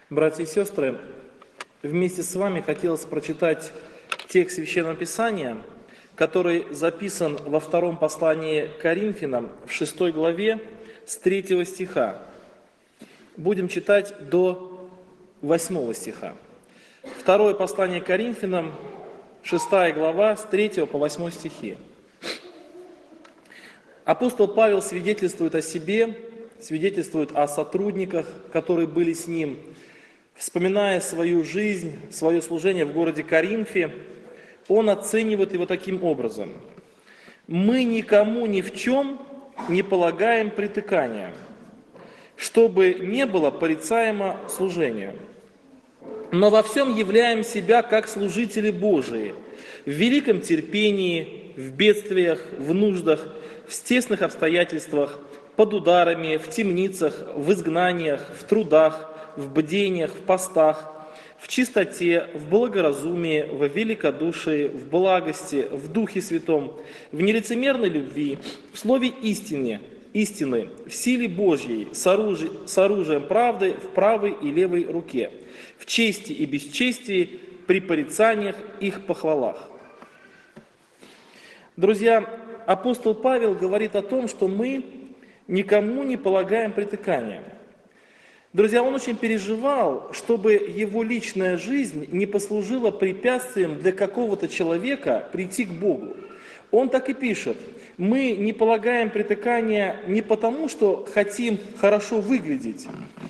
Братья и сестры, вместе с вами хотелось прочитать текст Священного Писания, который записан во втором послании к Коринфянам, в 6 главе, с 3 стиха. Будем читать до 8 стиха. Второе послание к Коринфянам, 6 глава, с 3 по 8 стихи. Апостол Павел свидетельствует о себе, свидетельствует о сотрудниках, которые были с ним, вспоминая свою жизнь, свое служение в городе Коринфе, он оценивает его таким образом. «Мы никому ни в чем не полагаем притыкания, чтобы не было порицаемо служения, но во всем являем себя как служители Божии, в великом терпении, в бедствиях, в нуждах, в тесных обстоятельствах, под ударами, в темницах, в изгнаниях, в трудах, в бдениях, в постах, в чистоте, в благоразумии, в великодушии, в благости, в Духе Святом, в нелицемерной любви, в слове истины, в силе Божьей, с оружием правды в правой и левой руке, в чести и бесчестии, при порицаниях их похвалах». Друзья, апостол Павел говорит о том, что мы никому не полагаем притыкания. Друзья, он очень переживал, чтобы его личная жизнь не послужила препятствием для какого-то человека прийти к Богу. Он так и пишет: мы не полагаем притыкания не потому, что хотим хорошо выглядеть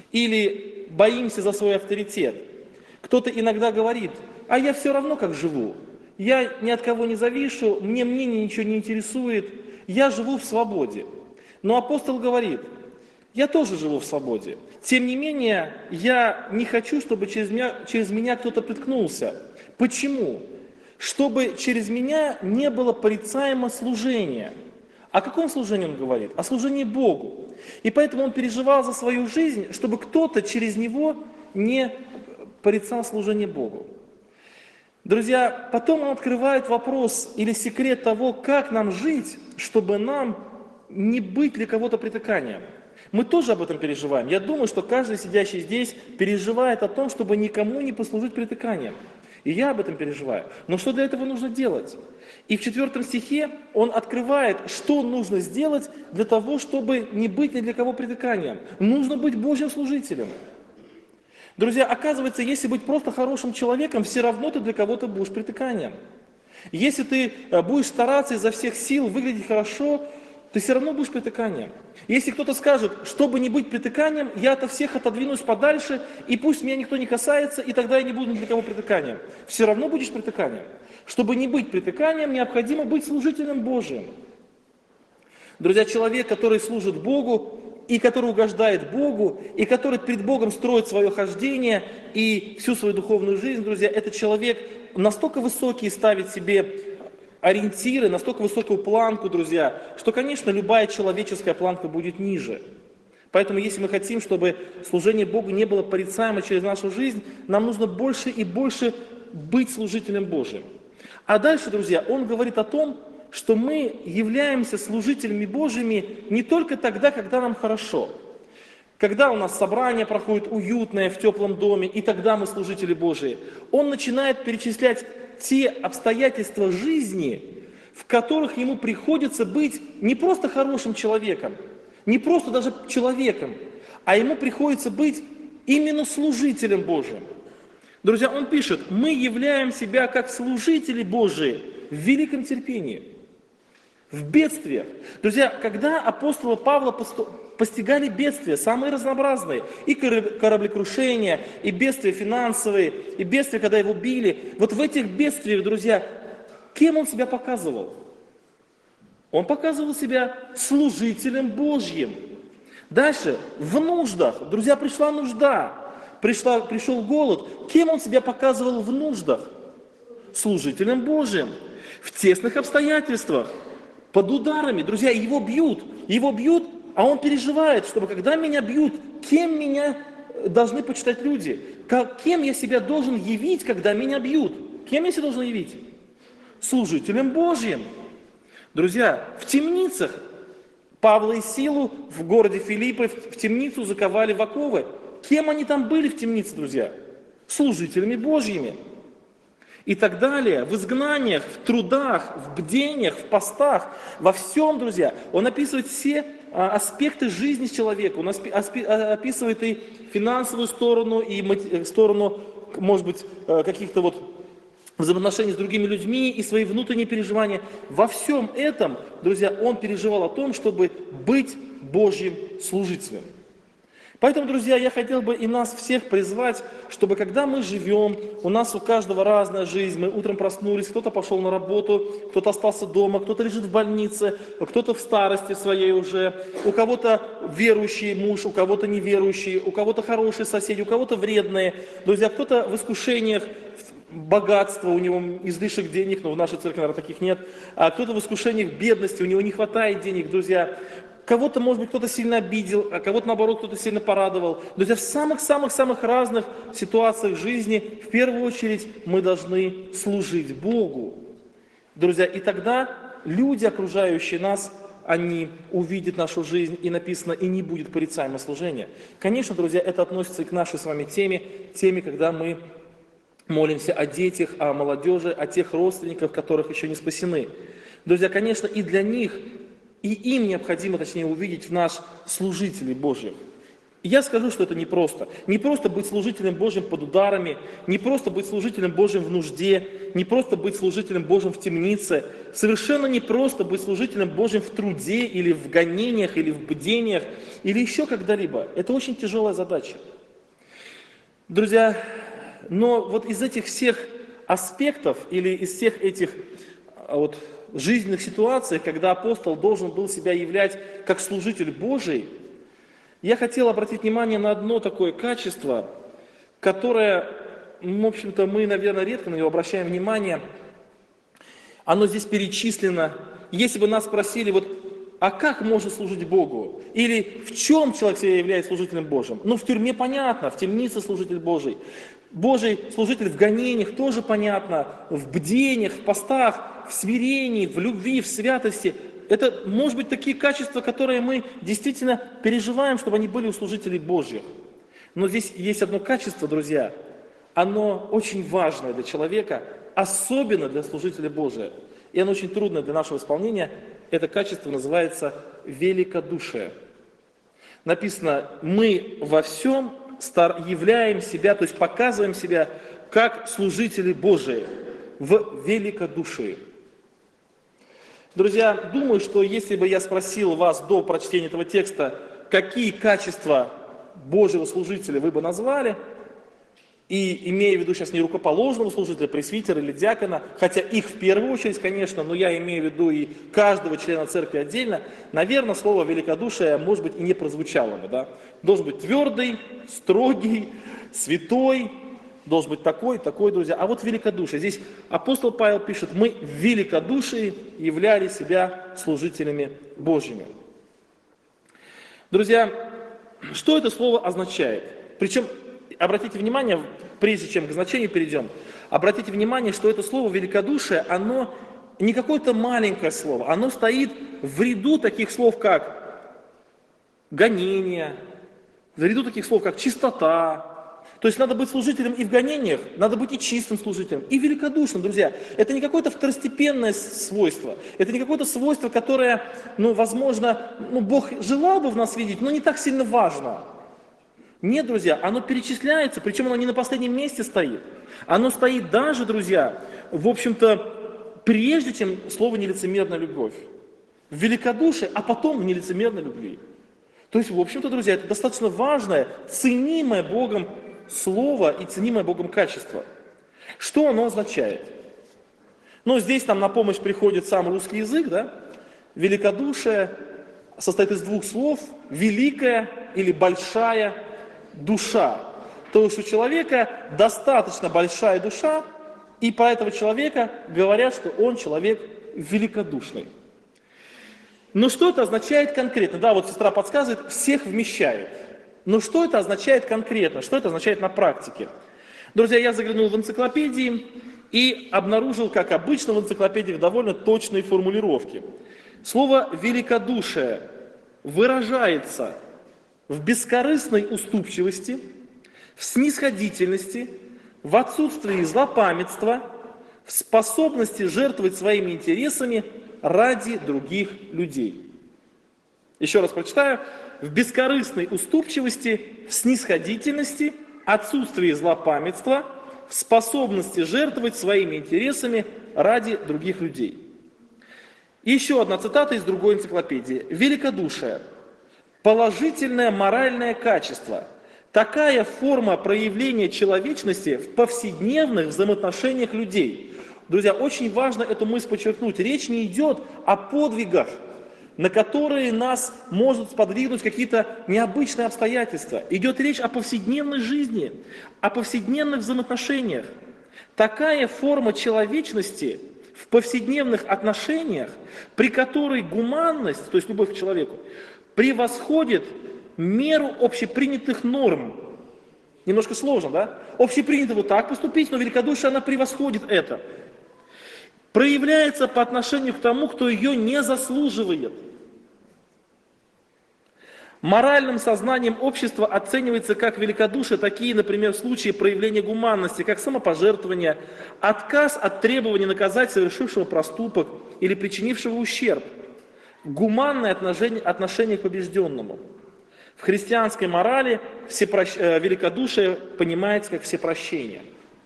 или боимся за свой авторитет. Кто-то иногда говорит: а я все равно как живу, я ни от кого не завишу, мне мнение ничего не интересует, я живу в свободе. Но апостол говорит: я тоже живу в свободе. Тем не менее, я не хочу, чтобы через меня кто-то приткнулся. Почему? Чтобы через меня не было порицаемо служения. О каком служении он говорит? О служении Богу. И поэтому он переживал за свою жизнь, чтобы кто-то через него не порицал служение Богу. Друзья, потом он открывает вопрос или секрет того, как нам жить, чтобы нам не быть для кого-то притыканием. Мы тоже об этом переживаем. Я думаю, что каждый сидящий здесь переживает о том, чтобы никому не послужить притыканием. И я об этом переживаю. Но что для этого нужно делать? И в 4 стихе он открывает, что нужно сделать для того, чтобы не быть ни для кого притыканием. Нужно быть Божьим служителем. Друзья, оказывается, если быть просто хорошим человеком, все равно ты для кого-то будешь притыканием. Если ты будешь стараться изо всех сил выглядеть хорошо, ты все равно будешь притыканием. Если кто-то скажет: чтобы не быть притыканием, я от всех отодвинусь подальше, и пусть меня никто не касается, и тогда я не буду ни для кого притыканием. Все равно будешь притыканием. Чтобы не быть притыканием, необходимо быть служителем Божиим. Друзья, человек, который служит Богу, и который угождает Богу, и который пред Богом строит свое хождение и всю свою духовную жизнь, друзья, этот человек настолько высокий ставит себе ориентиры, настолько высокую планку, друзья, что, конечно, любая человеческая планка будет ниже. Поэтому, если мы хотим, чтобы служение Богу не было порицаемо через нашу жизнь, нам нужно больше и больше быть служителем Божьим. А дальше, друзья, он говорит о том, что мы являемся служителями Божьими не только тогда, когда нам хорошо. Когда у нас собрание проходит уютное, в теплом доме, и тогда мы служители Божии. Он начинает перечислять те обстоятельства жизни, в которых ему приходится быть не просто хорошим человеком, не просто даже человеком, а ему приходится быть именно служителем Божьим. Друзья, он пишет: мы являем себя как служители Божии в великом терпении, в бедствиях. Друзья, когда апостола Павла постигали бедствия, самые разнообразные, и кораблекрушения, и бедствия финансовые, и бедствия, когда его били, вот в этих бедствиях, друзья, кем он себя показывал? Он показывал себя служителем Божьим. Дальше, в нуждах, друзья, пришла нужда, пришел голод. Кем он себя показывал в нуждах? Служителем Божьим. В тесных обстоятельствах, под ударами. Друзья, его бьют, а он переживает, чтобы когда меня бьют, кем меня должны почитать люди? Кем я себя должен явить, когда меня бьют? Кем я себя должен явить? Служителем Божьим. Друзья, в темницах Павла и Силу в городе Филиппы в темницу заковали в оковы. Кем они там были в темнице, друзья? Служителями Божьими. И так далее, в изгнаниях, в трудах, в бдениях, в постах, во всем, друзья. Он описывает все аспекты жизни человека. Он описывает и финансовую сторону, и сторону, может быть, каких-то вот взаимоотношений с другими людьми, и свои внутренние переживания. Во всем этом, друзья, он переживал о том, чтобы быть Божьим служителем. Поэтому, друзья, я хотел бы и нас всех призвать, чтобы когда мы живем, у нас у каждого разная жизнь, мы утром проснулись, кто-то пошел на работу, кто-то остался дома, кто-то лежит в больнице, кто-то в старости своей уже, у кого-то верующий муж, у кого-то неверующий, у кого-то хорошие соседи, у кого-то вредные. Друзья, кто-то в искушениях, богатство, у него излишек денег, но в нашей церкви, наверное, таких нет, а кто-то в искушениях бедности, у него не хватает денег, друзья. Кого-то, может быть, кто-то сильно обидел, а кого-то, наоборот, кто-то сильно порадовал. Друзья, в самых-самых-самых разных ситуациях жизни, в первую очередь, мы должны служить Богу. Друзья, и тогда люди, окружающие нас, они увидят нашу жизнь, и написано, и не будет порицаемого служения. Конечно, друзья, это относится и к нашей с вами теме, когда мы молимся о детях, о молодежи, о тех родственниках, которых еще не спасены. Друзья, конечно, и для них, и им необходимо, точнее, увидеть в нас служителей Божьих. И я скажу, что это непросто. Не просто быть служителем Божьим под ударами, не просто быть служителем Божьим в нужде, не просто быть служителем Божьим в темнице. Совершенно не просто быть служителем Божьим в труде, или в гонениях, или в бдениях, или еще когда-либо. Это очень тяжелая задача. Друзья, но вот из этих всех аспектов, или из всех этих вот жизненных ситуациях, когда апостол должен был себя являть как служитель Божий, я хотел обратить внимание на одно такое качество, которое, в общем-то, мы, наверное, редко на него обращаем внимание. Оно здесь перечислено. Если бы нас спросили, вот, а как можно служить Богу? Или в чем человек себя является служителем Божьим? Ну, в тюрьме понятно, в темнице служитель Божий. Божий служитель в гонениях тоже понятно, в бдениях, в постах, в смирении, в любви, в святости. Это, может быть, такие качества, которые мы действительно переживаем, чтобы они были у служителей Божьих. Но здесь есть одно качество, друзья, оно очень важное для человека, особенно для служителя Божия. И оно очень трудное для нашего исполнения. Это качество называется великодушие. Написано, мы во всем являем себя, то есть показываем себя как служители Божии в великодушии. Друзья, думаю, что если бы я спросил вас до прочтения этого текста, какие качества Божьего служителя вы бы назвали, и имея в виду сейчас не рукоположного служителя, пресвитера или диакона, хотя их в первую очередь, конечно, но я имею в виду и каждого члена церкви отдельно, наверное, слово великодушие, может быть, и не прозвучало бы. Да? Должен быть твердый, строгий, святой, должен быть такой, друзья. А вот великодушие. Здесь апостол Павел пишет, мы в великодушии являли себя служителями Божьими. Друзья, что это слово означает? Причем, обратите внимание, прежде чем к значению перейдем, обратите внимание, что это слово великодушие, оно не какое-то маленькое слово, оно стоит в ряду таких слов, как гонение, в ряду таких слов, как чистота. То есть надо быть служителем и в гонениях, надо быть и чистым служителем, и великодушным, друзья. Это не какое-то второстепенное свойство, это не какое-то свойство, которое, возможно, Бог желал бы в нас видеть, но не так сильно важно. Нет, друзья, оно перечисляется, причем оно не на последнем месте стоит. Оно стоит даже, друзья, в общем-то, прежде чем слово «нелицемерная любовь». В великодушии, а потом в нелицемерной любви. То есть, в общем-то, друзья, это достаточно важное, ценимое Богом слово и ценимое Богом качество. Что оно означает? Здесь нам на помощь приходит сам русский язык, да? Великодушие состоит из двух слов: великая или большая душа. То есть у человека достаточно большая душа, и про этого человека говорят, что он человек великодушный. Но что это означает конкретно? Да, вот сестра подсказывает, всех вмещает. Но что это означает конкретно? Что это означает на практике? Друзья, я заглянул в энциклопедии и обнаружил, как обычно в энциклопедиях, довольно точные формулировки. Слово «великодушие» выражается в бескорыстной уступчивости, в снисходительности, в отсутствии злопамятства, в способности жертвовать своими интересами ради других людей. Еще раз прочитаю. В бескорыстной уступчивости, в снисходительности, отсутствии злопамятства, в способности жертвовать своими интересами ради других людей. И еще одна цитата из другой энциклопедии. Великодушие. Положительное моральное качество. Такая форма проявления человечности в повседневных взаимоотношениях людей. Друзья, очень важно эту мысль подчеркнуть. Речь не идет о подвигах, на которые нас может сподвигнуть какие-то необычные обстоятельства. Идет речь о повседневной жизни, о повседневных взаимоотношениях. Такая форма человечности в повседневных отношениях, при которой гуманность, то есть любовь к человеку, превосходит меру общепринятых норм. Немножко сложно, да? Общепринято вот так поступить, но великодушие, она превосходит это. Проявляется по отношению к тому, кто ее не заслуживает. Моральным сознанием общества оценивается как великодушие такие, например, случаи проявления гуманности, как самопожертвование, отказ от требования наказать совершившего проступок или причинившего ущерб, гуманное отношение к побежденному. В христианской морали великодушие понимается как всепрощение.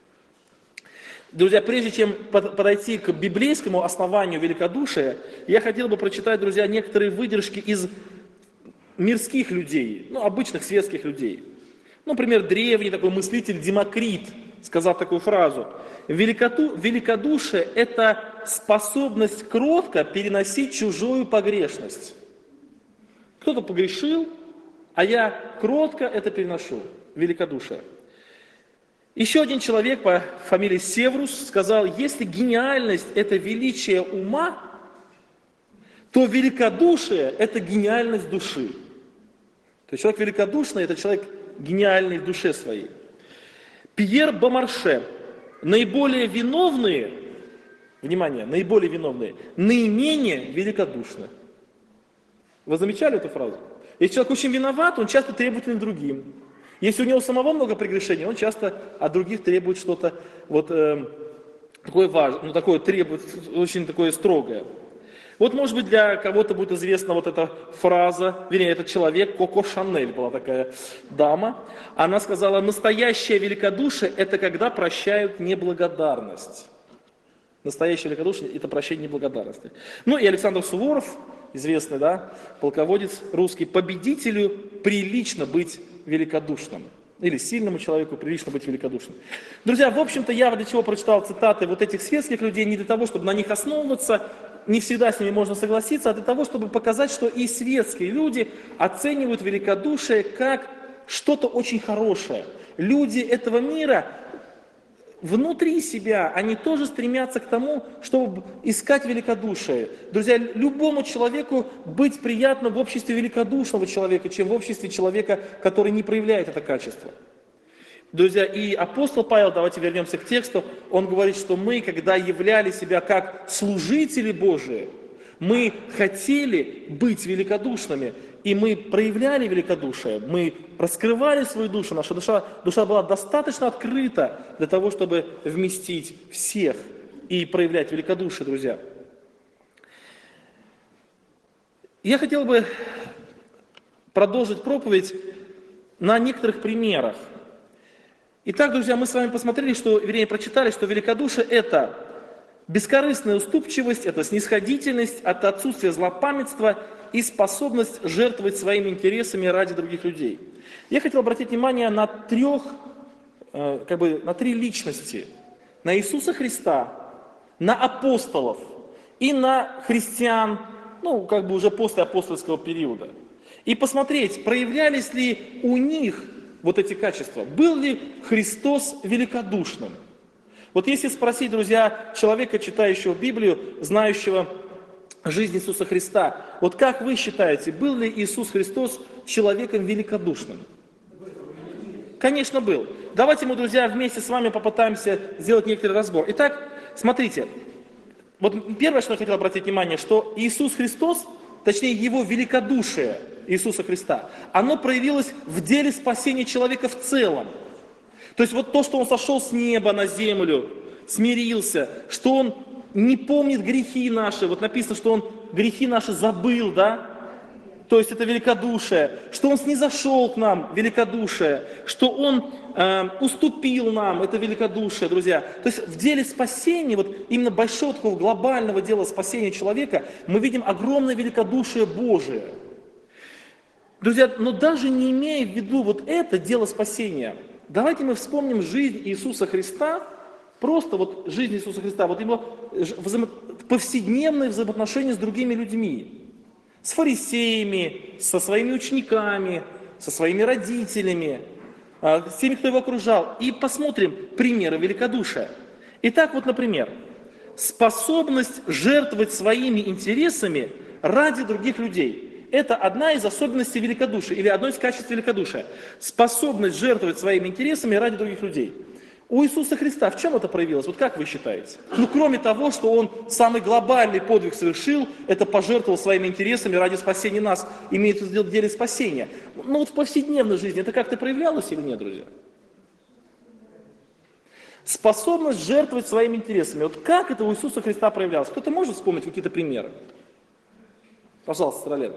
Друзья, прежде чем подойти к библейскому основанию великодушия, я хотел бы прочитать, друзья, некоторые выдержки из мирских людей, обычных светских людей. Например, древний такой мыслитель Демокрит сказал такую фразу: «Великодушие – это способность кротко переносить чужую погрешность». Кто-то погрешил, а я кротко это переношу. Великодушие. Еще один человек по фамилии Севрус сказал: если гениальность – это величие ума, то великодушие – это гениальность души. То есть человек великодушный – это человек гениальный в душе своей. Пьер Бомарше. Наиболее виновные, внимание, наиболее виновные, наименее великодушны. Вы замечали эту фразу? Если человек очень виноват, он часто требователен другим. Если у него самого много прегрешений, он часто от других требует что-то такое важное, такое требует, очень такое строгое. Вот, может быть, для кого-то будет известна вот эта фраза, вернее, этот человек, Коко Шанель была такая дама. Она сказала: настоящее великодушие – это когда прощают неблагодарность. Настоящее великодушие – это прощение неблагодарности. И Александр Суворов, известный, да, полководец русский: победителю прилично быть великодушным. Или сильному человеку прилично быть великодушным. Друзья, в общем-то, я для чего прочитал цитаты вот этих светских людей, не для того, чтобы на них основываться, не всегда с ними можно согласиться, а для того, чтобы показать, что и светские люди оценивают великодушие как что-то очень хорошее. Люди этого мира внутри себя, они тоже стремятся к тому, чтобы искать великодушие. Друзья, любому человеку быть приятно в обществе великодушного человека, чем в обществе человека, который не проявляет это качество. Друзья, и апостол Павел, давайте вернемся к тексту, он говорит, что мы, когда являли себя как служители Божии, мы хотели быть великодушными, и мы проявляли великодушие, мы раскрывали свою душу, наша душа была достаточно открыта для того, чтобы вместить всех и проявлять великодушие, друзья. Я хотел бы продолжить проповедь на некоторых примерах. Итак, друзья, мы с вами прочитали, что великодушие – это бескорыстная уступчивость, это снисходительность, это отсутствие злопамятства и способность жертвовать своими интересами ради других людей. Я хотел обратить внимание на три личности. На Иисуса Христа, на апостолов и на христиан, уже после апостольского периода. И посмотреть, проявлялись ли у них вот эти качества. Был ли Христос великодушным? Вот если спросить, друзья, человека, читающего Библию, знающего жизнь Иисуса Христа, вот как вы считаете, был ли Иисус Христос человеком великодушным? Конечно, был. Давайте мы, друзья, вместе с вами попытаемся сделать некоторый разбор. Итак, смотрите, вот первое, что я хотел обратить внимание, что Иисус Христос, точнее Его великодушие Иисуса Христа, оно проявилось в деле спасения человека в целом. То есть вот то, что Он сошел с неба на землю, смирился, что Он не помнит грехи наши, вот написано, что Он грехи наши забыл, да? То есть это великодушие, что Он снизошел к нам, великодушие, что Он уступил нам, это великодушие, друзья. То есть в деле спасения, вот именно большого такого глобального дела спасения человека, мы видим огромное великодушие Божие. Друзья, но даже не имея в виду вот это дело спасения, давайте мы вспомним жизнь Иисуса Христа, просто вот жизнь Иисуса Христа, вот Его повседневные взаимоотношения с другими людьми. С фарисеями, со своими учениками, со своими родителями, с теми, кто его окружал. И посмотрим примеры великодушия. Итак, вот, например, способность жертвовать своими интересами ради других людей. Это одна из особенностей великодушия, или одно из качеств великодушия. Способность жертвовать своими интересами ради других людей. У Иисуса Христа в чем это проявилось? Вот как вы считаете? Ну, кроме того, что Он самый глобальный подвиг совершил, это пожертвовал своими интересами ради спасения нас, имеется в виду в деле спасения. Ну, вот в повседневной жизни это как-то проявлялось или нет, друзья? Способность жертвовать своими интересами. Вот как это у Иисуса Христа проявлялось? Кто-то может вспомнить какие-то примеры? Пожалуйста, Саралена.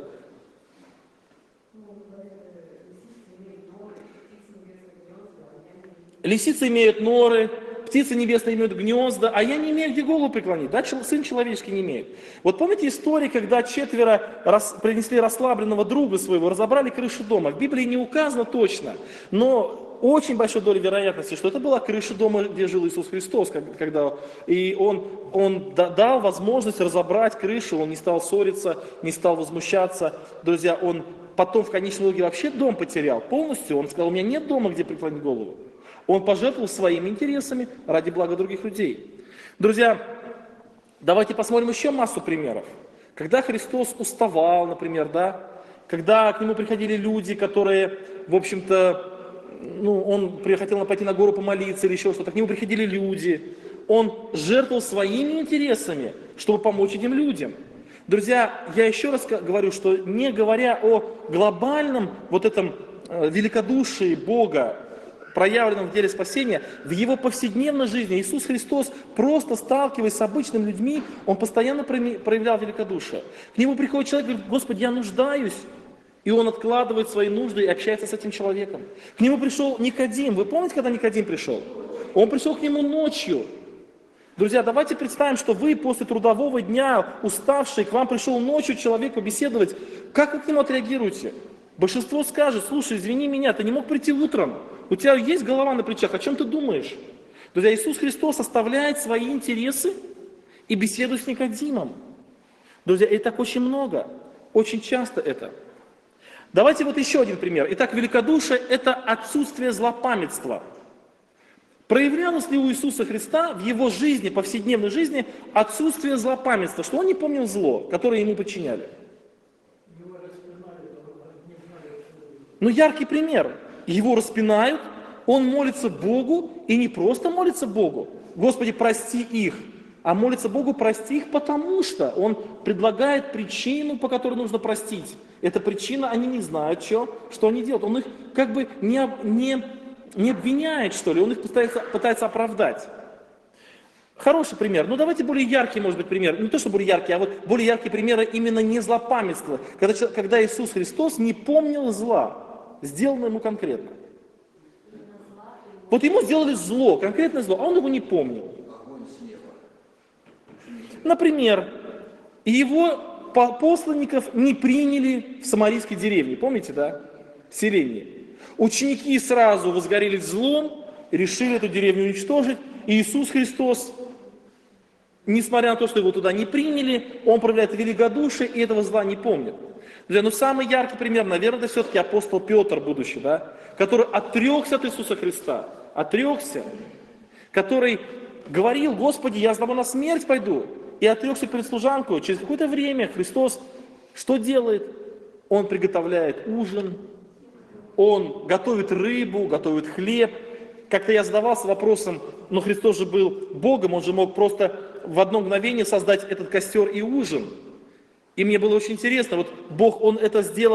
Лисицы имеют норы, птицы небесные имеют гнезда, а я не имею где голову преклонить, да, сын человеческий не имеет. Вот помните историю, когда четверо принесли расслабленного друга своего, разобрали крышу дома? В Библии не указано точно, но очень большой долей вероятности, что это была крыша дома, где жил Иисус Христос, и он дал возможность разобрать крышу, Он не стал ссориться, не стал возмущаться. Друзья, Он потом в конечном итоге вообще дом потерял полностью, Он сказал, у меня нет дома, где преклонить голову. Он пожертвовал своими интересами ради блага других людей. Друзья, давайте посмотрим еще массу примеров. Когда Христос уставал, например, да, когда к Нему приходили люди, которые, в общем-то, Он хотел пойти на гору помолиться или еще что-то, к Нему приходили люди, Он жертвовал своими интересами, чтобы помочь этим людям. Друзья, я еще раз говорю, что не говоря о глобальном вот этом великодушии Бога, проявленном в деле спасения, в Его повседневной жизни Иисус Христос, просто сталкиваясь с обычными людьми, Он постоянно проявлял великодушие. К Нему приходит человек и говорит, Господи, я нуждаюсь. И Он откладывает свои нужды и общается с этим человеком. К Нему пришел Никодим. Вы помните, когда Никодим пришел? Он пришел к Нему ночью. Друзья, давайте представим, что вы после трудового дня, уставший, к вам пришел ночью человек побеседовать. Как вы к нему отреагируете? Большинство скажет, слушай, извини меня, ты не мог прийти утром. У тебя есть голова на плечах, о чем ты думаешь? Друзья, Иисус Христос оставляет свои интересы и беседует с Никодимом. Друзья, и так очень много, очень часто это. Давайте вот еще один пример. Итак, великодушие – это отсутствие злопамятства. Проявлялось ли у Иисуса Христа в Его жизни, повседневной жизни, отсутствие злопамятства, что Он не помнил зло, которое Ему подчиняли? Ну, яркий пример. Его распинают, он молится Богу, и не просто молится Богу, Господи, прости их, а молится Богу, прости их, потому что Он предлагает причину, по которой нужно простить. Эта причина, они не знают, что они делают. Он их как бы не обвиняет, что ли, он их пытается оправдать. Хороший пример. Ну, давайте более яркий, может быть, пример. Не то, что более яркий, а вот более яркие примеры именно не злопамятства. Когда Иисус Христос не помнил зла, сделано ему конкретно. Вот ему сделали зло, конкретное зло, а он его не помнил. Например, его посланников не приняли в самарийской деревне, помните, да? В селении. Ученики сразу возгорелись злом, решили эту деревню уничтожить. И Иисус Христос, несмотря на то, что его туда не приняли, Он проявляет великодушие и этого зла не помнит. Друзья, ну самый яркий пример, наверное, это все-таки апостол Петр, будущий, да? Который отрекся от Иисуса Христа, отрекся, который говорил, Господи, я с тобой на смерть пойду, и отрекся перед служанкой. Через какое-то время Христос что делает? Он приготовляет ужин, Он готовит рыбу, готовит хлеб. Как-то я задавался вопросом, но Христос же был Богом, Он же мог просто в одно мгновение создать этот костер и ужин. И мне было очень интересно, вот Бог, Он это сделал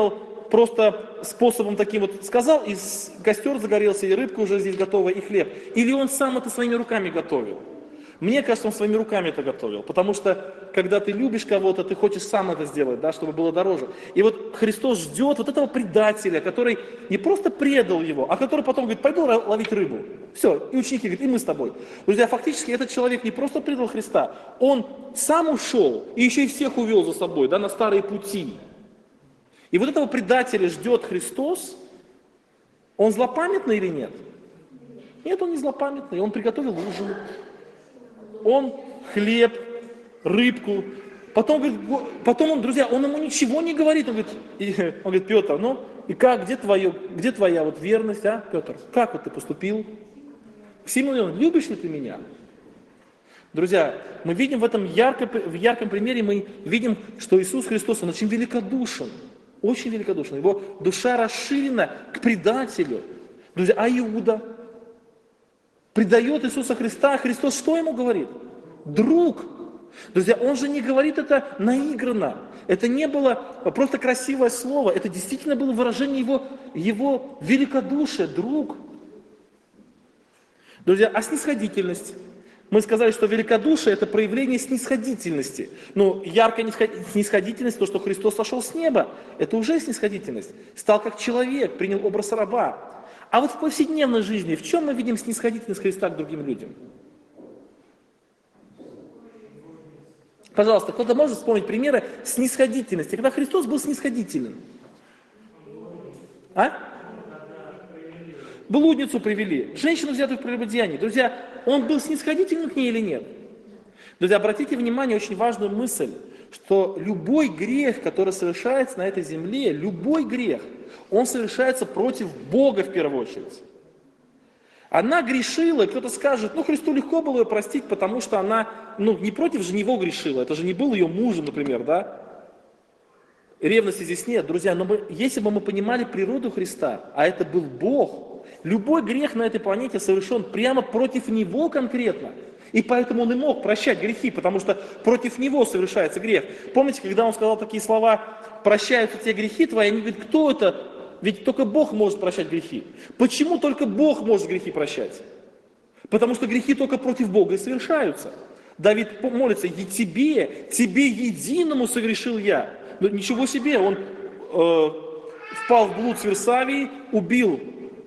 просто способом таким вот сказал, и костер загорелся, и рыбка уже здесь готова, и хлеб. Или он сам это своими руками готовил. Мне кажется, он своими руками это готовил, потому что, когда ты любишь кого-то, ты хочешь сам это сделать, да, чтобы было дороже. И вот Христос ждет вот этого предателя, который не просто предал его, а который потом говорит, пойду ловить рыбу. Все, и ученики говорят, и мы с тобой. Друзья, фактически этот человек не просто предал Христа, он сам ушел и еще и всех увел за собой, да, на старые пути. И вот этого предателя ждет Христос, он злопамятный или нет? Нет, он не злопамятный, он приготовил ужин. Он хлеб, рыбку. Потом он, друзья, он ему ничего не говорит. Он говорит, Петр, ну и как, где твоя вот верность, а, Петр? Как вот ты поступил? Симон, любишь ли ты меня? Друзья, мы видим в этом ярком примере, мы видим, что Иисус Христос, Он очень великодушен. Очень великодушен. Его душа расширена к предателю. Друзья, а Иуда предает Иисуса Христа, а Христос что ему говорит? Друг. Друзья, он же не говорит это наигранно. Это не было просто красивое слово. Это действительно было выражение его великодушия, друг. Друзья, а снисходительность? Мы сказали, что великодушие – это проявление снисходительности. Но яркая снисходительность, то, что Христос сошел с неба, это уже снисходительность. Стал как человек, принял образ раба. А вот в повседневной жизни, в чем мы видим снисходительность Христа к другим людям? Пожалуйста, кто-то может вспомнить примеры снисходительности, когда Христос был снисходителен? А? Блудницу привели, женщину взятую в прелюбодеянии. Друзья, он был снисходителен к ней или нет? Друзья, обратите внимание, очень важную мысль, что любой грех, который совершается на этой земле, любой грех, он совершается против Бога в первую очередь. Она грешила, и кто-то скажет, Христу легко было ее простить, потому что она, не против же него грешила, это же не был ее мужем, например, да? Ревности здесь нет, друзья, но если бы мы понимали природу Христа, а это был Бог, любой грех на этой планете совершен прямо против Него конкретно. И поэтому Он и мог прощать грехи, потому что против Него совершается грех. Помните, когда Он сказал такие слова, прощаются те грехи твои, они говорят, кто это? Ведь только Бог может прощать грехи. Почему только Бог может грехи прощать? Потому что грехи только против Бога и совершаются. Давид молится, и тебе единому согрешил я. Но ничего себе, он впал в блуд с Версавией, убил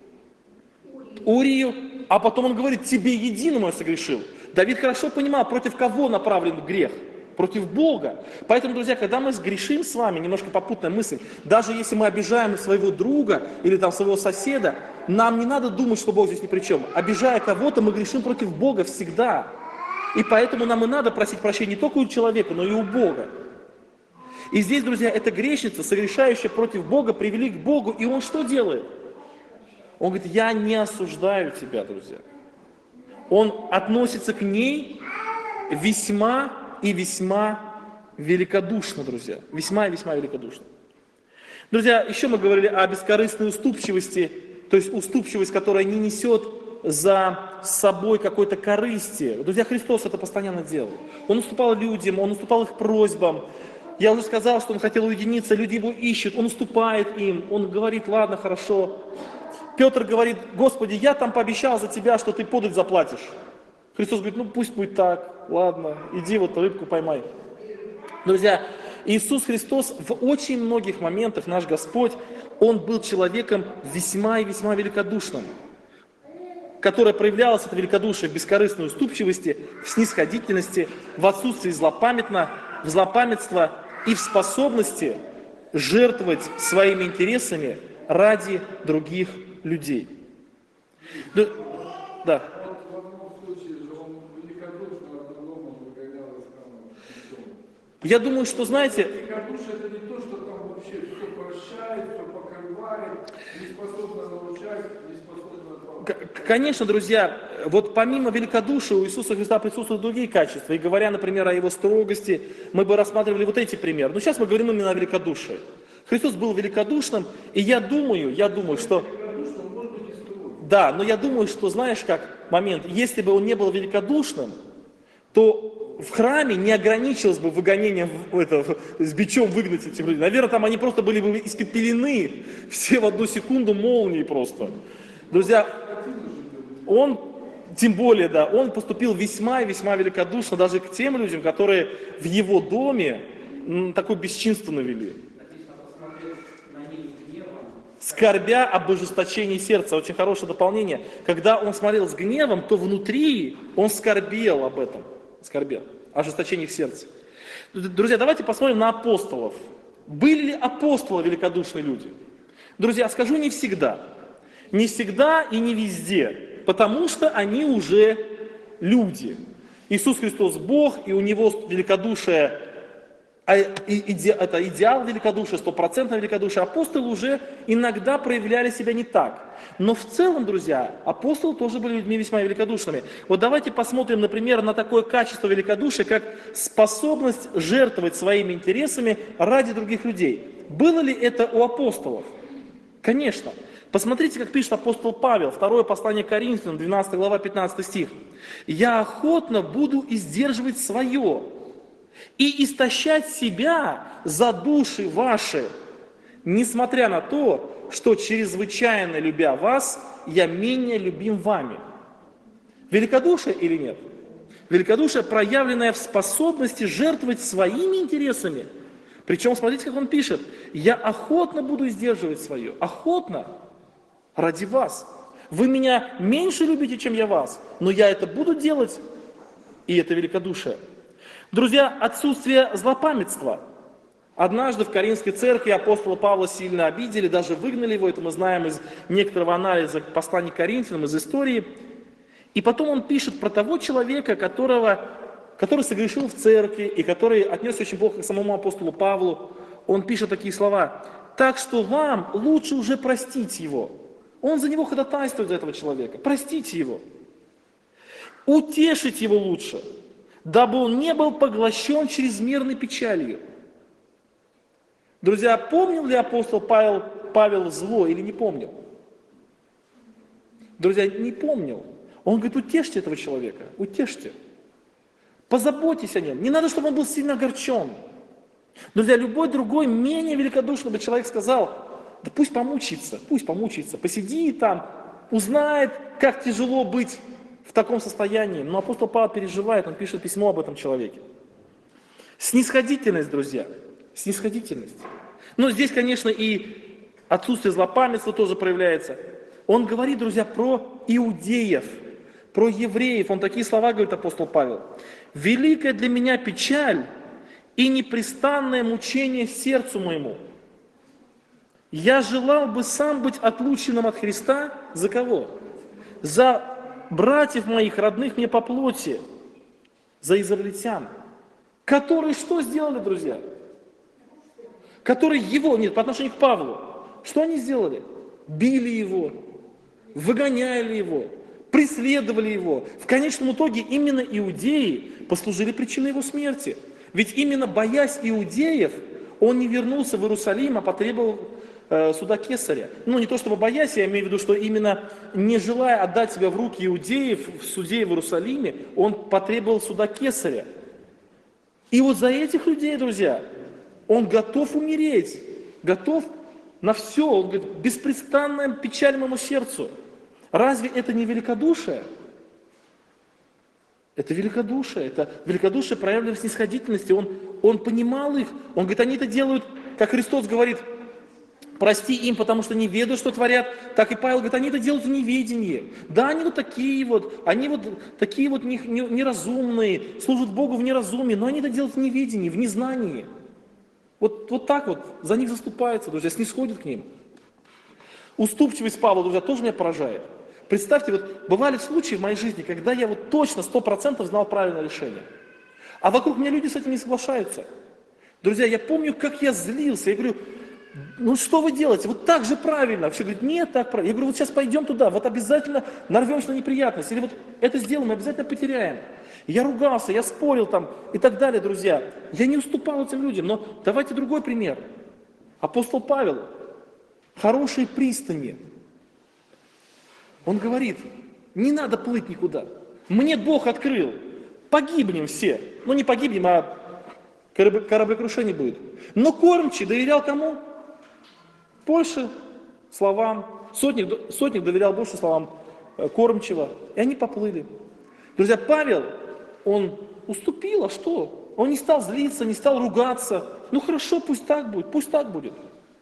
Урию, а потом он говорит, тебе единому я согрешил. Давид хорошо понимал, против кого направлен грех. Против Бога. Поэтому, друзья, когда мы сгрешим с вами, немножко попутная мысль, даже если мы обижаем своего друга или своего соседа, нам не надо думать, что Бог здесь ни при чем. Обижая кого-то, мы грешим против Бога всегда. И поэтому нам и надо просить прощения не только у человека, но и у Бога. И здесь, друзья, эта грешница, согрешающая против Бога, привели к Богу, и Он что делает? Он говорит, я не осуждаю тебя, друзья. Он относится к ней весьма и весьма великодушно, друзья. Весьма и весьма великодушно. Друзья, еще мы говорили о бескорыстной уступчивости, то есть уступчивость, которая не несет за собой какой-то корысти. Друзья, Христос это постоянно делал. Он уступал людям, Он уступал их просьбам. Я уже сказал, что Он хотел уединиться, люди Его ищут, Он уступает им, Он говорит, ладно, хорошо. Петр говорит, Господи, я там пообещал за Тебя, что Ты подать заплатишь. Христос говорит, пусть будет так, ладно, иди вот рыбку поймай. Друзья, Иисус Христос в очень многих моментах, наш Господь, Он был человеком весьма и весьма великодушным, которое проявлялось, это великодушие, в бескорыстной уступчивости, в снисходительности, в отсутствии злопамятства и в способности жертвовать своими интересами ради других людей. Да. Я думаю, что, знаете... Великодушие это не то, что там вообще все прощает, все покрывает, не способно научать, не способно... Конечно, друзья, вот помимо великодушия у Иисуса Христа присутствуют другие качества. И говоря, например, о Его строгости, мы бы рассматривали вот эти примеры. Но сейчас мы говорим именно о великодушии. Христос был великодушным, и я думаю, что... Да, но я думаю, что, знаешь, как момент, если бы Он не был великодушным, то в храме не ограничилось бы выгонением с бичом выгнать этих людей. Наверное, там они просто были бы испепелены все в одну секунду молнией просто. Друзья, он, тем более, да, он поступил весьма и весьма великодушно даже к тем людям, которые в его доме такое бесчинство навели. Скорбя об ожесточении сердца. Очень хорошее дополнение. Когда он смотрел с гневом, то внутри он скорбел об этом. Скорбел. О ожесточении в сердце. Друзья, давайте посмотрим на апостолов. Были ли апостолы великодушные люди? Друзья, скажу, не всегда. Не всегда и не везде. Потому что они уже люди. Иисус Христос Бог, и у Него великодушие, это идеал великодушия, 100% великодушия. Апостолы уже иногда проявляли себя не так. Но в целом, друзья, апостолы тоже были людьми весьма великодушными. Вот давайте посмотрим, например, на такое качество великодушия, как способность жертвовать своими интересами ради других людей. Было ли это у апостолов? Конечно. Посмотрите, как пишет апостол Павел, 2 послание Коринфянам, 12 глава, 15 стих. «Я охотно буду издерживать свое и истощать себя за души ваши, несмотря на то, что чрезвычайно любя вас, я менее любим вами». Великодушие или нет? Великодушие, проявленное в способности жертвовать своими интересами. Причем, смотрите, как он пишет, «Я охотно буду сдерживать свое». Охотно. Ради вас. Вы меня меньше любите, чем я вас, но я это буду делать, и это великодушие. Друзья, отсутствие злопамятства. Однажды в Коринфской церкви апостола Павла сильно обидели, даже выгнали его, это мы знаем из некоторого анализа посланий к Коринфянам, из истории. И потом он пишет про того человека, который согрешил в церкви, и который отнесся очень плохо к самому апостолу Павлу. Он пишет такие слова: «Так что вам лучше уже простить его». Он за него ходатайствует, за этого человека. Простите его. Утешить его лучше, дабы он не был поглощен чрезмерной печалью. Друзья, помнил ли апостол Павел зло или не помнил? Друзья, не помнил. Он говорит, утешьте этого человека, утешьте. Позаботьтесь о нем. Не надо, чтобы он был сильно огорчен. Друзья, любой другой, менее великодушный бы человек сказал, да пусть помучается, посиди там, узнает, как тяжело быть в таком состоянии. Но апостол Павел переживает, он пишет письмо об этом человеке. Снисходительность, друзья, снисходительность. Но здесь, конечно, и отсутствие злопамятства тоже проявляется. Он говорит, друзья, про иудеев, про евреев. Он такие слова говорит, апостол Павел. «Великая для меня печаль и непрестанное мучение сердцу моему. Я желал бы сам быть отлученным от Христа». За кого? За братьев моих, родных мне по плоти, за израильтян, которые что сделали, друзья? Которые его, нет, по отношению к Павлу, что они сделали? Били его, выгоняли его, преследовали его. В конечном итоге именно иудеи послужили причиной его смерти. Ведь именно боясь иудеев, он не вернулся в Иерусалим, а потребовал суда Кесаря. Ну, не то чтобы боясь, я имею в виду, что именно не желая отдать себя в руки иудеев в суде в Иерусалиме, он потребовал суда Кесаря. И вот за этих людей, друзья, он готов умереть, готов на все, он говорит, беспрестанная печаль моему сердцу. Разве это не великодушие? Это великодушие проявлено в снисходительности. Он понимал их, он говорит, они это делают, как Христос говорит, прости им, потому что не ведают, что творят. Так и Павел говорит, они это делают в неведении. Да, они вот такие вот неразумные, служат Богу в неразумии, но они это делают в неведении, в незнании. Вот так вот за них заступаются, друзья, снисходят к ним. Уступчивость Павла, друзья, тоже меня поражает. Представьте, вот бывали случаи в моей жизни, когда я вот точно 100% знал правильное решение. А вокруг меня люди с этим не соглашаются. Друзья, я помню, как я злился. Я говорю, ну что вы делаете? Вот так же правильно. Все говорят, нет, так правильно. Я говорю, вот сейчас пойдем туда, вот обязательно нарвемся на неприятность. Или вот это сделаем, мы обязательно потеряем. Я ругался, я спорил там и так далее, друзья. Я не уступал этим людям. Но давайте другой пример. Апостол Павел. Хорошие пристани. Он говорит, не надо плыть никуда. Мне Бог открыл. погибнем все. Ну не погибнем, а кораблекрушение будет. Но кормчий доверял кому? Больше словам. Сотник доверял больше словам кормчего. И они поплыли. Друзья, Павел, он уступил, а что? Он не стал злиться, не стал ругаться. Ну хорошо, пусть так будет, пусть так будет.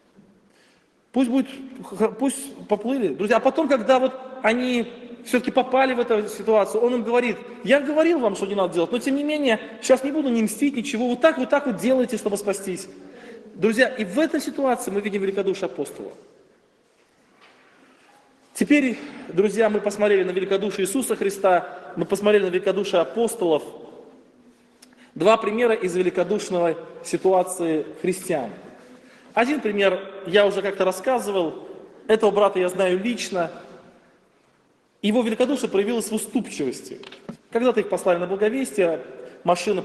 Пусть поплыли. Друзья, а потом, когда вот они все-таки попали в эту ситуацию, он им говорит: я говорил вам, что не надо делать, но тем не менее, сейчас не буду ни мстить, ничего, вот так вот делайте, чтобы спастись. Друзья, и в этой ситуации мы видим великодушие апостола. Теперь, друзья, мы посмотрели на великодушие Иисуса Христа, мы посмотрели на великодушие апостолов. Два примера из великодушной ситуации христиан. Один пример я уже как-то рассказывал. Этого брата я знаю лично. Его великодушие проявилось в уступчивости. Когда-то их послали на благовестие, машина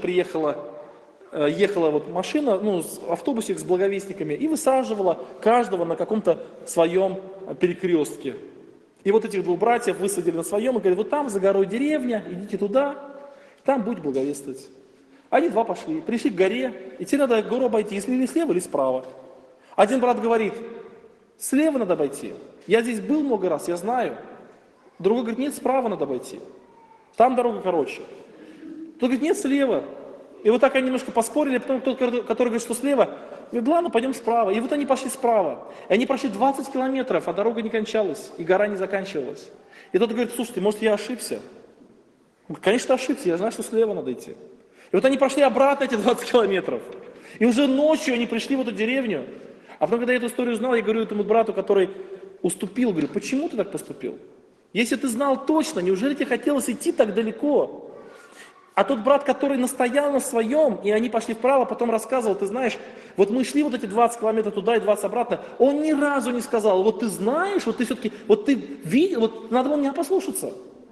ехала вот машина, автобусик с благовестниками, и высаживала каждого на каком-то своем перекрестке. И вот этих двух братьев высадили на своем и говорят: вот там за горой деревня, идите туда, там будете благовествовать. Они два пошли, пришли к горе, и теперь надо гору обойти, или слева, или справа. Один брат говорит: слева надо обойти, я здесь был много раз, я знаю. Другой говорит: нет, справа надо обойти, там дорога короче. Тот говорит: нет, слева. И вот так они немножко поспорили, потом тот, который говорит, что слева, говорит: ладно, пойдем справа. И вот они пошли справа. И они прошли 20 километров, а дорога не кончалась, и гора не заканчивалась. И тот говорит: слушайте, может, я ошибся? Конечно, ошибся, я знаю, что слева надо идти. И вот они пошли обратно эти 20 километров. И уже ночью они пришли в эту деревню. А потом, когда я эту историю узнал, я говорю этому брату, который уступил, говорю: почему ты так поступил? Если ты знал точно, неужели тебе хотелось идти так далеко? А тот брат, который настоял на своем, и они пошли вправо, потом рассказывал: ты знаешь, вот мы шли вот эти 20 километров туда и 20 обратно, он ни разу не сказал: вот ты знаешь, вот ты все-таки, вот ты видел, вот надо было меня послушаться.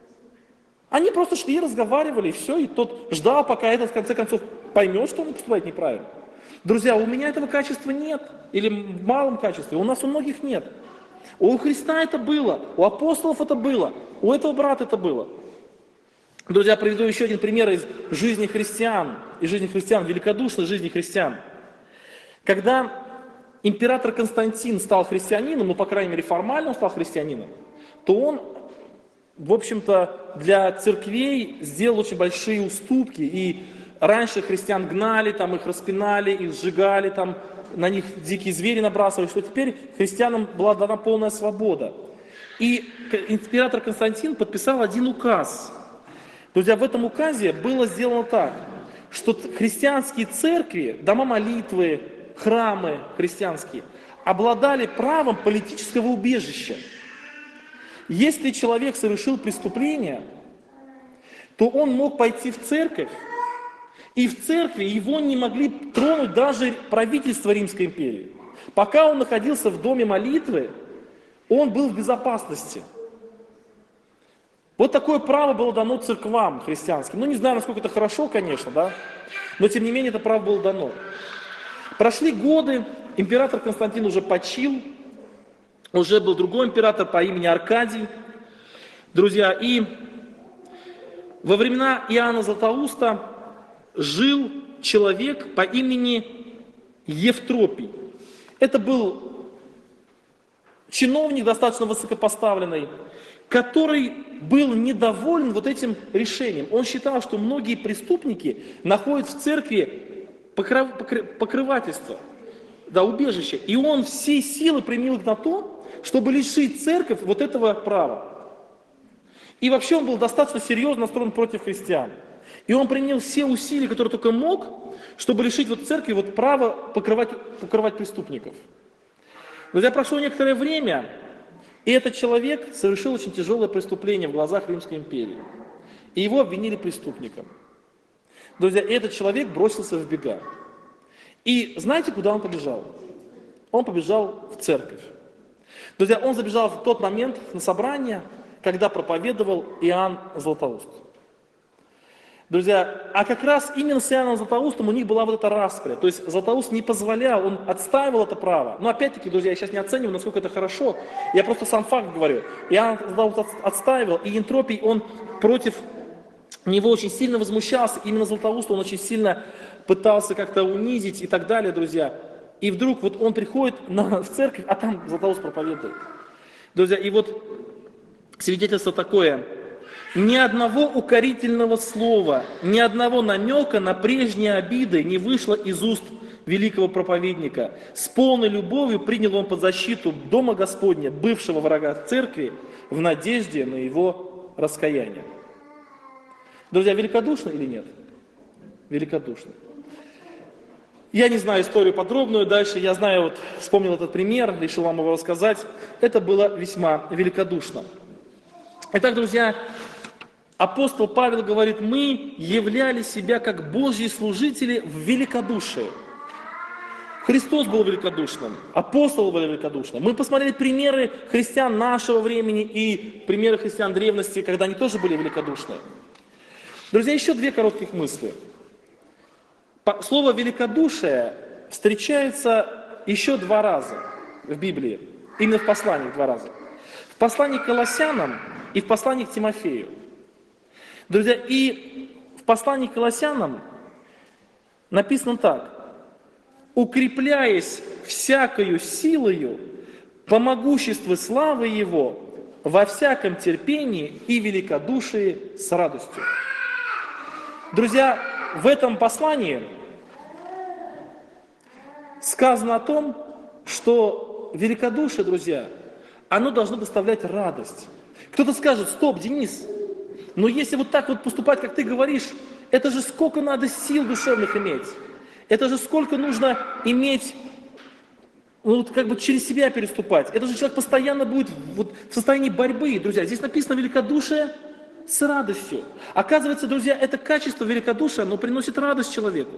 Они просто шли, разговаривали, и все, и тот ждал, пока этот в конце концов поймет, что он поступает неправильно. Друзья, у меня этого качества нет, или в малом качестве, у нас у многих нет. У Христа это было, у апостолов это было, у этого брата это было. Друзья, приведу еще один пример из жизни христиан, великодушной жизни христиан. Когда император Константин стал христианином, ну, по крайней мере, формально он стал христианином, то он, в общем-то, для церквей сделал очень большие уступки. И раньше христиан гнали, там, их распинали, их сжигали, там, на них дикие звери набрасывали, что теперь христианам была дана полная свобода. И император Константин подписал один указ. Друзья, в этом указе было сделано так, что христианские церкви, дома молитвы, храмы христианские обладали правом политического убежища. Если человек совершил преступление, то он мог пойти в церковь, и в церкви его не могли тронуть даже правительство Римской империи. Пока он находился в доме молитвы, он был в безопасности. Вот такое право было дано церквам христианским. Ну, не знаю, насколько это хорошо, конечно, да, но тем не менее это право было дано. Прошли годы, император Константин уже почил, уже был другой император по имени Аркадий. Друзья, и во времена Иоанна Златоуста жил человек по имени Евтропий. Это был чиновник достаточно высокопоставленный, который был недоволен вот этим решением. Он считал, что многие преступники находят в церкви покрывательство, да, убежище. И он всей силы применил на то, чтобы лишить церковь вот этого права. И вообще он был достаточно серьезно настроен против христиан. И он применил все усилия, которые только мог, чтобы лишить вот церкви вот права покрывать преступников. Друзья, прошло некоторое время, и этот человек совершил очень тяжелое преступление в глазах Римской империи. И его обвинили преступником. Друзья, этот человек бросился в бега. И знаете, куда он побежал? Он побежал в церковь. Друзья, он забежал в тот момент на собрание, когда проповедовал Иоанн Златоуст. Друзья, а как раз именно с Иоанном Златоустом у них была вот эта распря. То есть Златоуст не позволял, он отстаивал это право. Но опять-таки, друзья, я сейчас не оцениваю, насколько это хорошо. Я просто сам факт говорю. Иоанн Златоуст отстаивал, и Евтропий, он против него очень сильно возмущался, именно Златоуст он очень сильно пытался как-то унизить и так далее, друзья. И вдруг вот он приходит в церковь, а там Златоуст проповедует. Друзья, и вот свидетельство такое. Ни одного укорительного слова, ни одного намека на прежние обиды не вышло из уст великого проповедника. С полной любовью принял он под защиту Дома Господня, бывшего врага церкви, в надежде на его раскаяние. Друзья, великодушно или нет? Великодушно. Я не знаю историю подробную, дальше я знаю, вот вспомнил этот пример, решил вам его рассказать. Это было весьма великодушно. Итак, друзья, апостол Павел говорит, мы являли себя как Божьи служители в великодушии. Христос был великодушным, апостол был великодушным. Мы посмотрели примеры христиан нашего времени и примеры христиан древности, когда они тоже были великодушны. Друзья, еще две коротких мысли. Слово «великодушие» встречается еще 2 раза в Библии, именно в посланиях 2 раза. В послании к Колоссянам и в послании к Тимофею. Друзья, и в послании к Колоссянам написано так. «Укрепляясь всякою силою по могуществу славы Его, во всяком терпении и великодушии с радостью». Друзья, в этом послании сказано о том, что великодушие, друзья, оно должно доставлять радость. Кто-то скажет, стоп, Денис, но если вот так вот поступать, как ты говоришь, это же сколько надо сил душевных иметь. Это же сколько нужно иметь, вот как бы через себя переступать. Это же человек постоянно будет вот в состоянии борьбы. Друзья, здесь написано великодушие с радостью. Оказывается, друзья, это качество великодушия, оно приносит радость человеку.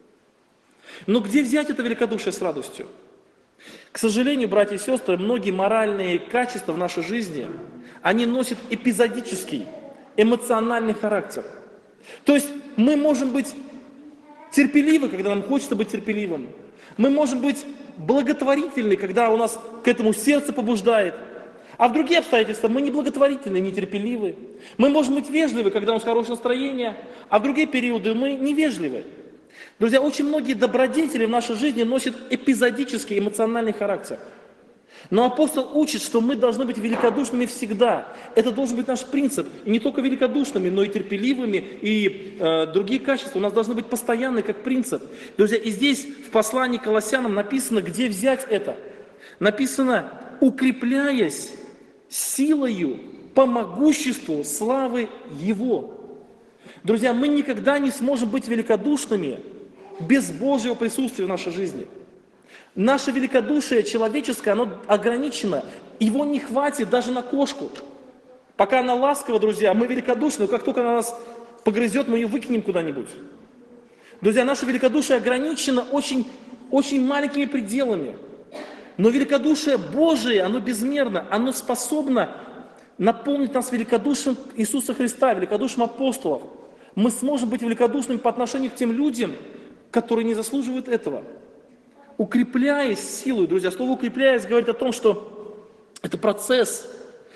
Но где взять это великодушие с радостью? К сожалению, братья и сестры, многие моральные качества в нашей жизни, они носят эпизодический, эмоциональный характер. То есть мы можем быть терпеливы, когда нам хочется быть терпеливым. Мы можем быть благотворительны, когда у нас к этому сердце побуждает. А в другие обстоятельства мы не благотворительны, не терпеливы. Мы можем быть вежливы, когда у нас хорошее настроение, а в другие периоды мы невежливы. Друзья, очень многие добродетели в нашей жизни носят эпизодический эмоциональный характер. Но апостол учит, что мы должны быть великодушными всегда. Это должен быть наш принцип. И не только великодушными, но и терпеливыми, и другие качества у нас должны быть постоянны, как принцип. Друзья, и здесь в послании к Колоссянам написано, где взять это. Написано, укрепляясь силою по могуществу славы Его. Друзья, мы никогда не сможем быть великодушными без Божьего присутствия в нашей жизни. Наше великодушие человеческое, оно ограничено. Его не хватит даже на кошку. Пока она ласкова, друзья, мы великодушны, но как только она нас погрызет, мы ее выкинем куда-нибудь. Друзья, наше великодушие ограничено очень, очень маленькими пределами. Но великодушие Божие, оно безмерно, оно способно наполнить нас великодушием Иисуса Христа, великодушием апостолов. Мы сможем быть великодушными по отношению к тем людям, которые не заслуживают этого. Укрепляясь силой, друзья, слово «укрепляясь» говорит о том, что это процесс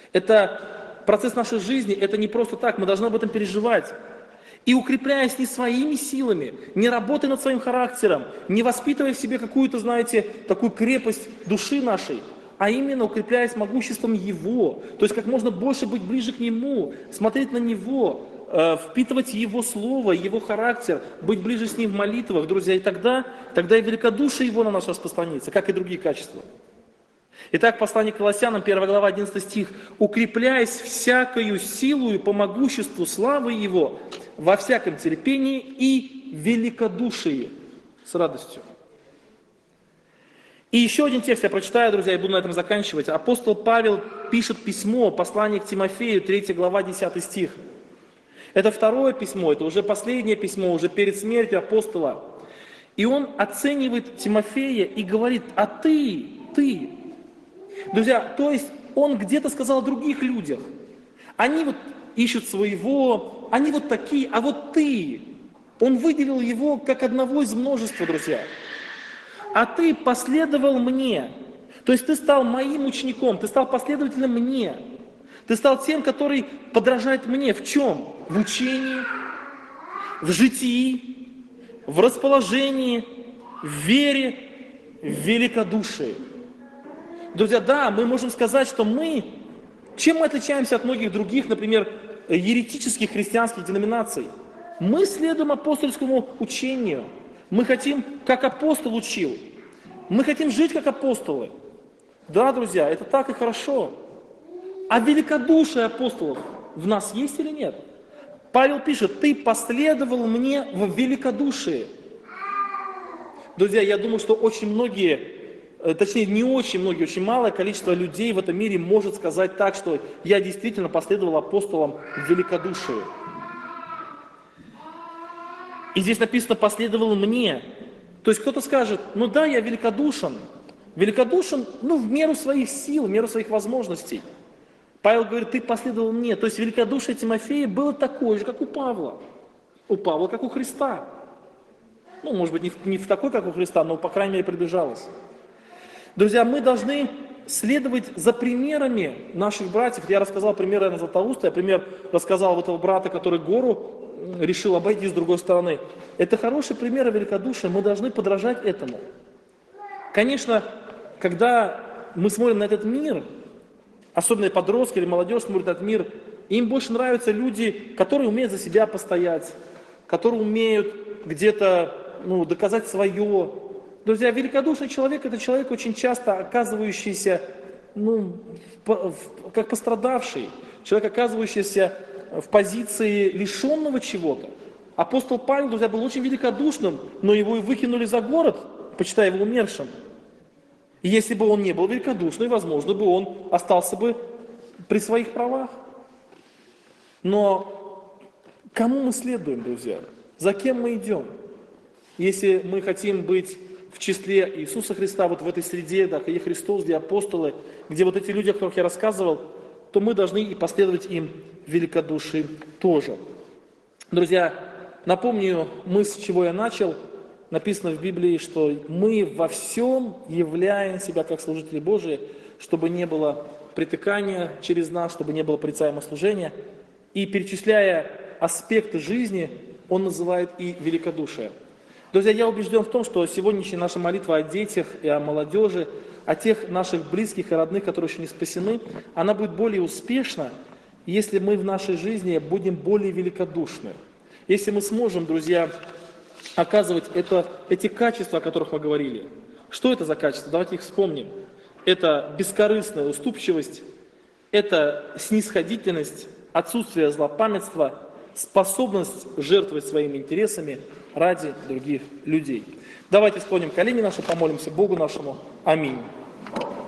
нашей жизни, это не просто так, мы должны об этом переживать. И укрепляясь не своими силами, не работая над своим характером, не воспитывая в себе какую-то, знаете, такую крепость души нашей, а именно укрепляясь могуществом Его, то есть как можно больше быть ближе к Нему, смотреть на Него, впитывать Его Слово, Его характер, быть ближе с Ним в молитвах, друзья, и тогда и великодушие Его на нас распространится, как и другие качества. Итак, послание к Колоссянам, 1 глава, 11 стих. «Укрепляясь всякою силою по могуществу славы Его, во всяком терпении и великодушии», с радостью. И еще один текст я прочитаю, друзья, и буду на этом заканчивать. Апостол Павел пишет письмо, послание к Тимофею, 3 глава, 10 стих. Это второе письмо, это уже последнее письмо, уже перед смертью апостола. И он оценивает Тимофея и говорит, а ты. Друзья, то есть он где-то сказал о других людях. Они вот ищут своего, они вот такие, а вот ты. Он выделил его как одного из множества, друзья. А ты последовал мне. То есть ты стал моим учеником, ты стал последователем мне. Ты стал тем, который подражает мне. В чем? В учении, в житии, в расположении, в вере, в великодушии. Друзья, да, мы можем сказать, что чем мы отличаемся от многих других, например, еретических христианских деноминаций? Мы следуем апостольскому учению. Мы хотим, как апостол учил. Мы хотим жить, как апостолы. Да, друзья, это так и хорошо. А великодушие апостолов в нас есть или нет? Павел пишет: ты последовал мне в великодушии. Друзья, я думаю, что очень многие, точнее не очень многие, очень малое количество людей в этом мире может сказать так, что я действительно последовал апостолам в великодушии. И здесь написано: последовал мне. То есть кто-то скажет: ну да, я великодушен. Великодушен, в меру своих сил, в меру своих возможностей. Павел говорит: ты последовал мне. То есть великодушие Тимофея было такое же, как у Павла. У Павла, как у Христа. Может быть, не в такой, как у Христа, но, по крайней мере, приближалось. Друзья, мы должны следовать за примерами наших братьев. Я рассказал пример Иоанна Златоуста, я пример рассказал этого брата, который гору решил обойти с другой стороны. Это хороший пример великодушия, мы должны подражать этому. Конечно, когда мы смотрим на этот мир, особенно подростки или молодежь смотрят на этот мир, им больше нравятся люди, которые умеют за себя постоять, которые умеют где-то доказать свое. Друзья, великодушный человек — это человек, очень часто оказывающийся, как пострадавший, человек, оказывающийся в позиции лишенного чего-то. Апостол Павел, друзья, был очень великодушным, но его и выкинули за город, почитая его умершим. И если бы он не был великодушным, возможно бы он остался бы при своих правах. Но кому мы следуем, друзья? За кем мы идем? Если мы хотим быть в числе Иисуса Христа, вот в этой среде, да, где Христос, где апостолы, где вот эти люди, о которых я рассказывал, то мы должны и последовать им в великодушии тоже. Друзья, напомню мысль, с чего я начал. Написано в Библии, что мы во всем являем себя как служители Божии, чтобы не было притыкания через нас, чтобы не было порицаемого служения. И перечисляя аспекты жизни, он называет и великодушие. Друзья, я убежден в том, что сегодняшняя наша молитва о детях и о молодежи, о тех наших близких и родных, которые еще не спасены, она будет более успешна, если мы в нашей жизни будем более великодушны. Если мы сможем, друзья, оказывать эти качества, о которых мы говорили. Что это за качества? Давайте их вспомним. Это бескорыстная уступчивость, это снисходительность, отсутствие злопамятства, способность жертвовать своими интересами ради других людей. Давайте склоним колени наши, помолимся Богу нашему. Аминь.